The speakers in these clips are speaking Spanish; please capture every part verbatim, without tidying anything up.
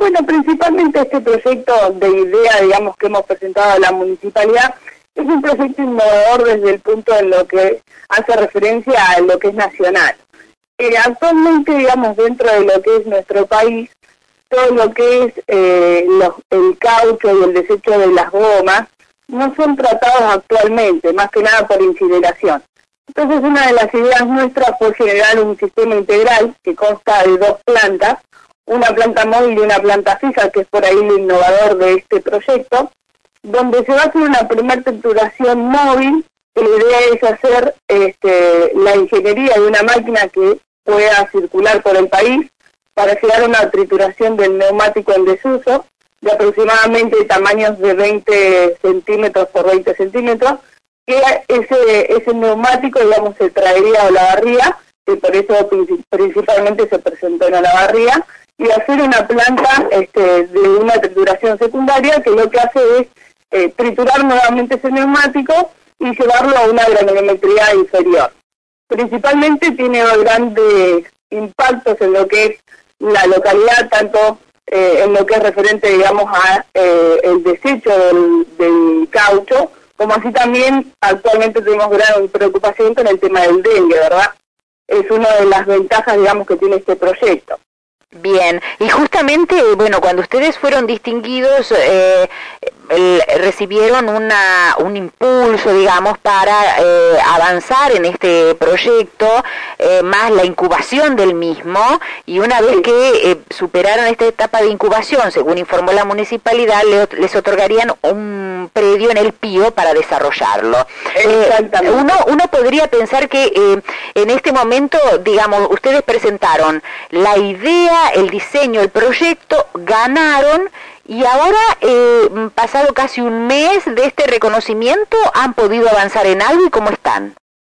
Bueno, principalmente este proyecto de idea, digamos, que hemos presentado a la municipalidad, es un proyecto innovador desde el punto en lo que hace referencia a lo que es nacional. Eh, actualmente, digamos, dentro de lo que es nuestro país, todo lo que es eh, los, el caucho y el desecho de las gomas no son tratados actualmente, más que nada por incineración. Entonces, una de las ideas nuestras fue generar un sistema integral que consta de dos plantas, una planta móvil y una planta fija, que es por ahí lo innovador de este proyecto, donde se va a hacer una primera trituración móvil, que la idea es hacer este, la ingeniería de una máquina que pueda circular por el país para llegar a una trituración del neumático en desuso, de aproximadamente tamaños de veinte centímetros por veinte centímetros, que ese, ese neumático, digamos, se traería a Olavarría, que por eso principalmente se presentó en Olavarría, y hacer una planta este, de una trituración secundaria que lo que hace es eh, triturar nuevamente ese neumático y llevarlo a una granulometría inferior. Principalmente tiene grandes impactos en lo que es la localidad, tanto eh, en lo que es referente, digamos, a eh, el desecho del, del caucho, como así también actualmente tenemos gran preocupación con el tema del dengue, ¿verdad? Es una de las ventajas, digamos, que tiene este proyecto. Bien, y justamente, bueno, cuando ustedes fueron distinguidos, eh, el, recibieron una, un impulso, digamos, para eh, avanzar en este proyecto, eh, más la incubación del mismo, y una vez que eh, superaron esta etapa de incubación, según informó la municipalidad, le, les otorgarían un predio en el Pío para desarrollarlo. Exactamente. Eh, uno, uno podría pensar que eh, en este momento, digamos, ustedes presentaron la idea, el diseño, el proyecto, ganaron, y ahora, eh, pasado casi un mes de este reconocimiento, ¿han podido avanzar en algo y cómo están?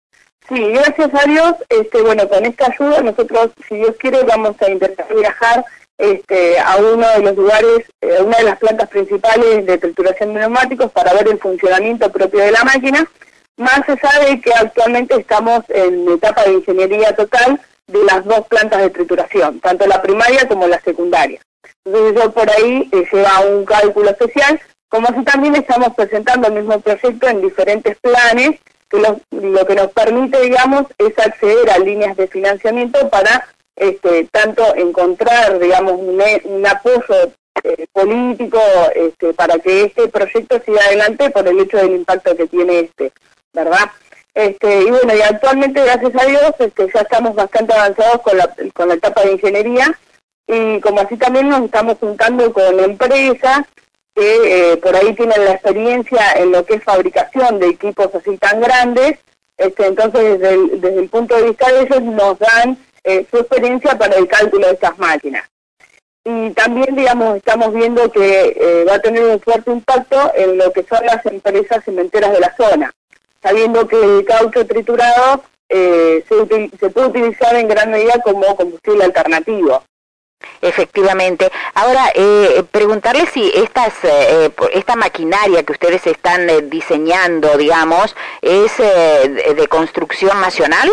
Sí, gracias a Dios, este, bueno, con esta ayuda nosotros, si Dios quiere, vamos a intentar viajar este, a uno de los lugares, eh, una de las plantas principales de trituración de neumáticos para ver el funcionamiento propio de la máquina. Más se sabe que actualmente estamos en etapa de ingeniería total de las dos plantas de trituración, tanto la primaria como la secundaria. Entonces yo por ahí eh, lleva un cálculo especial, como así también estamos presentando el mismo proyecto en diferentes planes, que lo, lo que nos permite, digamos, es acceder a líneas de financiamiento para este, tanto encontrar, digamos, un, un apoyo eh, político este, para que este proyecto siga adelante por el hecho del impacto que tiene este, ¿verdad? Este, y bueno, y actualmente, gracias a Dios, este, ya estamos bastante avanzados con la, con la etapa de ingeniería, y como así también nos estamos juntando con empresas que eh, por ahí tienen la experiencia en lo que es fabricación de equipos así tan grandes, este, entonces desde el, desde el punto de vista de ellos nos dan eh, su experiencia para el cálculo de estas máquinas. Y también, digamos, estamos viendo que eh, va a tener un fuerte impacto en lo que son las empresas cementeras de la zona, sabiendo que el caucho triturado eh, se, se puede utilizar en gran medida como combustible alternativo. Efectivamente. Ahora, eh, preguntarle si estas, eh, esta maquinaria que ustedes están eh, diseñando, digamos, es eh, de, de construcción nacional.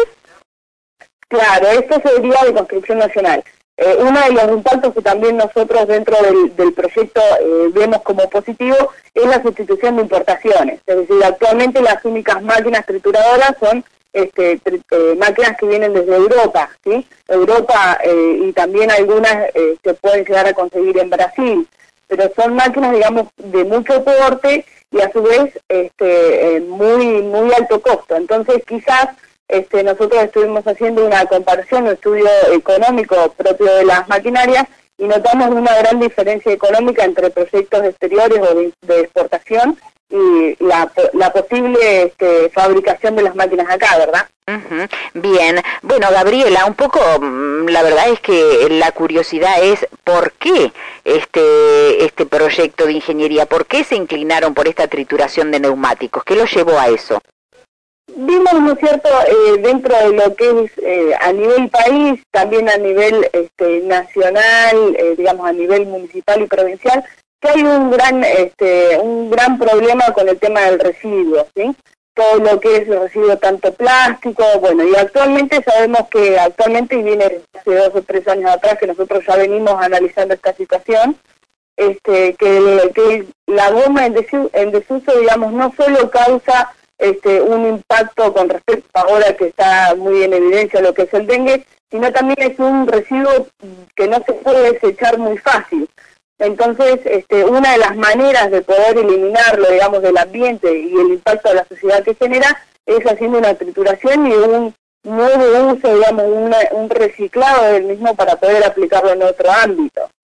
Claro, esto sería de construcción nacional. Eh, uno de los impactos que también nosotros dentro del, del proyecto eh, vemos como positivo es la sustitución de importaciones. Es decir, actualmente las únicas máquinas trituradoras son este, tri, eh, máquinas que vienen desde Europa, ¿sí? Europa eh, y también algunas eh, se pueden llegar a conseguir en Brasil, pero son máquinas, digamos, de mucho porte y a su vez este, eh, muy, muy alto costo. Entonces, quizás Este, nosotros estuvimos haciendo una comparación, un estudio económico propio de las maquinarias y notamos una gran diferencia económica entre proyectos exteriores o de, de exportación y la, la posible este, fabricación de las máquinas acá, ¿verdad? Uh-huh. Bien. Bueno, Gabriela, un poco, la verdad es que la curiosidad es ¿por qué este, este proyecto de ingeniería? ¿Por qué se inclinaron por esta trituración de neumáticos? ¿Qué los llevó a eso? Vimos, ¿no es cierto?, eh, dentro de lo que es eh, a nivel país, también a nivel este, nacional, eh, digamos a nivel municipal y provincial, que hay un gran este, un gran problema con el tema del residuo, ¿sí? todo lo que es el residuo tanto plástico, bueno, y actualmente sabemos que actualmente, y viene hace dos o tres años atrás que nosotros ya venimos analizando esta situación, este, que, el, que la goma en desuso, en desuso, digamos, no solo causa este, un impacto con respecto ahora que está muy en evidencia lo que es el dengue, sino también es un residuo que no se puede desechar muy fácil. Entonces, este, una de las maneras de poder eliminarlo, digamos, del ambiente y el impacto a la sociedad que genera es haciendo una trituración y un nuevo uso, digamos, una, un reciclado del mismo para poder aplicarlo en otro ámbito.